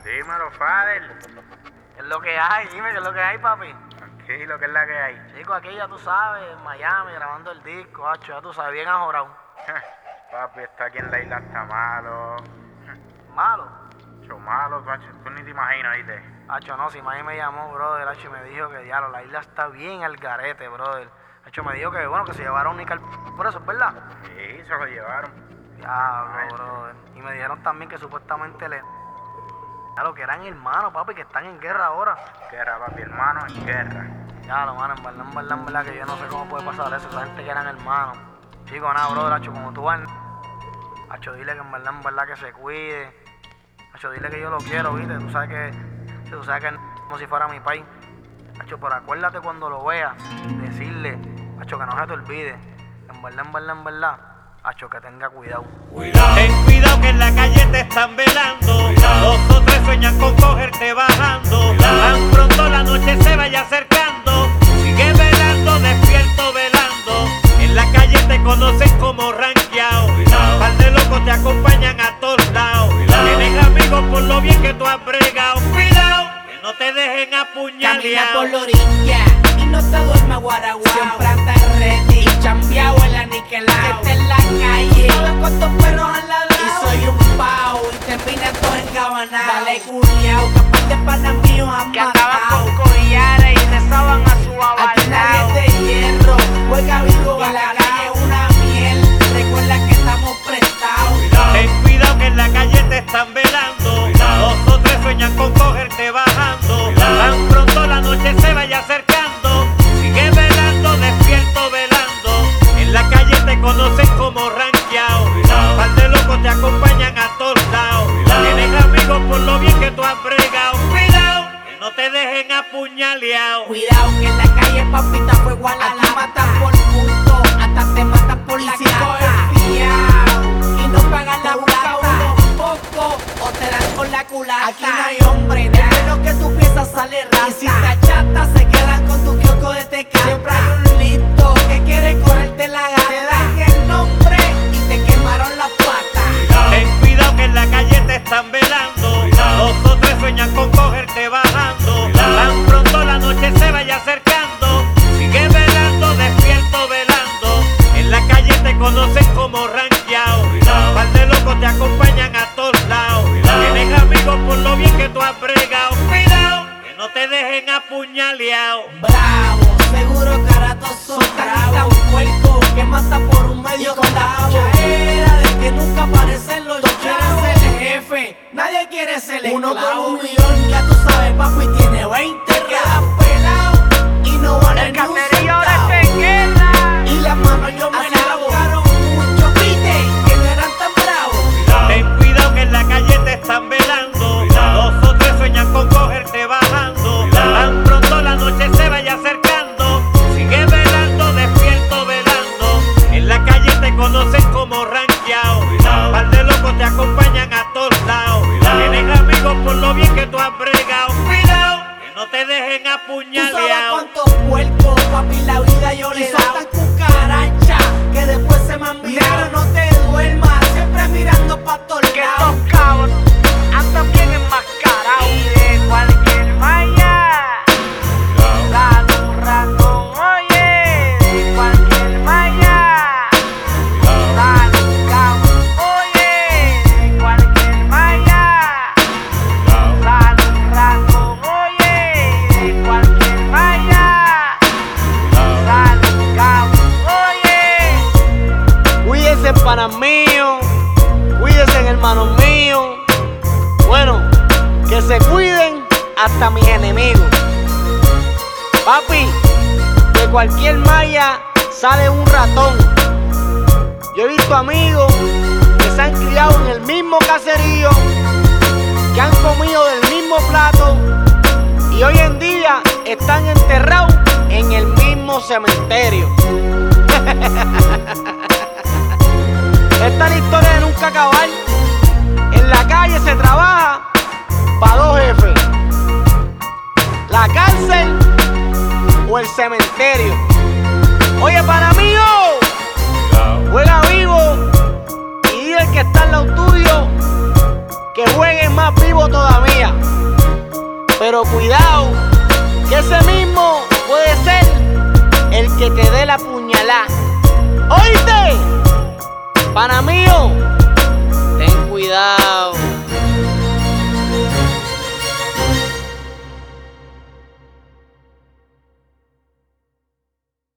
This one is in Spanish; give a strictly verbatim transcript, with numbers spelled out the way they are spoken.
Dímelo, Fader. ¿Qué es lo que hay? Dime qué es lo que hay, papi. Tranquilo, ¿qué es la que hay? Chico, aquí ya tú sabes, en Miami, grabando el disco, hacho, ya tú sabes, bien ajorado. Papi, está aquí en la isla, está malo. ¿Malo? Hacho, malo, hacho, tú ni te imaginas, ¿viste? Hacho, no, si Miami me llamó, brother, hacho, y me dijo que, diablo, la isla está bien al garete, brother. Hacho, me dijo que, bueno, que se llevaron Nickel por eso, ¿es verdad? Sí, se lo llevaron. Diablo, brother. Y me dijeron también que supuestamente le... Claro, que eran hermanos, papi, que están en guerra ahora. Guerra, papi, hermano, en guerra. Ya, lo mano, en verdad, en verdad, en verdad, que yo no sé cómo puede pasar eso, esa gente que eran hermanos. Chico, nada, brother, hacho, como tú vas, hacho, dile que en verdad, en verdad, que se cuide. Hacho, dile que yo lo quiero, viste, tú sabes que, tú sabes que es como si fuera mi país. Hacho, pero acuérdate cuando lo veas, decirle, hacho, que no se te olvide. En verdad, en verdad, en verdad, hacho, que tenga cuidado. Cuidado. Ten cuidado que en la calle te están velando. Cuidado. Dos o tres sueñan con cogerte bajando. Cuidado. Tan pronto la noche se vaya acercando. Sigue velando, despierto velando. En la calle te conocen como ranqueado. Par de locos te acompañan a todos lados. Cuidado. Tienes amigos por lo bien que tú has bregado. Cuidado, que no te dejen apuñaleado. Camina por la orilla y no te duermas guaraguao. Siempre andas ready y chambeado en la niquelao. Que esté en la calle, sabes cuántos perros han ladrado. Y soy un pao y termina todo encabanao. Dale culiao, capaz de panas míos han Que matado. andaban con collares y rezaban a su Aquí nadie avalao. es de hierro, juega vivo en la calle una miel. Recuerda que estamos prestados. Ten cuidado que en la calle te están velando. Dos o tres sueñan con cogerte bajando. Tan pronto la noche se vaya acercando. Sigue velando, despierto velando. En la calle te conocen como ranqueado. Par de locos te acompañan a todos lados. Tienes amigos por lo bien que tú has bregado. Cuidado, que no te dejen apuñaleado. Cuidado que en la calle papita fuego a la lata. Aquí matan por punto, hasta te matan por la cara. Y no pagan la plata un poco o te dan con la culata. Aquí no hay hombre, de menos que tú piensas sale raza. Y si está chata se quedan con tu kiosco de teca. Siempre hay un listo que quiere cogerte la gata. Te dan el nombre y te quemaron la pata. Ten cuidado que en la calle te están velando. Dos o tres sueñan con cogerte bajando. Tan pronto la noche se vaya acercando. Sigue velando, despierto velando. En la calle te conocen como ranqueado. Par de locos te acompañan a todos lados. Tienes amigos por lo bien que tú has bregado. Cuidado, que no te dejen apuñaleado. Bravo, seguro caratos son bravos. Un puerco que mata por un medio clavo. Era de que nunca aparecen los chavos. Quiere ser el jefe, nadie quiere ser el Uno con un millón, ya tú sabes, papi, tiene veinte. Quedas pelado y no vale ni un centavo. Y las manos yo me lavo. Mucho pite que no eran tan bravos. Ten cuidado que en la calle te están velando. Dos o tres sueñan con cogerte bajando. Tan pronto la noche se vaya acercando. Sigue velando, despierto velando. En la calle te conocen como ranqueado. Par de locos te acompañan a todos lados. Tienes amigos por lo bien que tú has bregado. Cuidado, que no te dejen Tú sabes apuñaleado. cuántos puercos, papi, la vida yo le he dado. Y soltan cucaracha que después se me han virado. No te duermas, siempre mirando pa' todos Que lados. estos cabros andan bien enmascarados. Y de cualquier malla sale un ratón, oye. De cualquier malla sale un cabrón, oye. De cualquier malla sale un ratón, oye. De cualquier malla sale un cabrón, oye. Cuídense, panas míos. Cuídense, hermanos míos. Bueno, que se cuiden hasta mis enemigos. Papi, de cualquier malla sale un ratón. Yo he visto amigos que se han criado en el mismo caserío, que han comido del mismo plato y hoy en día están enterrados en el mismo cementerio. Esta es la historia de nunca acabar. En la calle se trabaja para dos jefes: la cárcel o el cementerio. Oye, para mí, juega vivo y dile al que está al lado tuyo que juegue más vivo todavía. Pero cuidado, que ese mismo puede ser el que te dé la puñalada. ¿Oíste? Pana mío,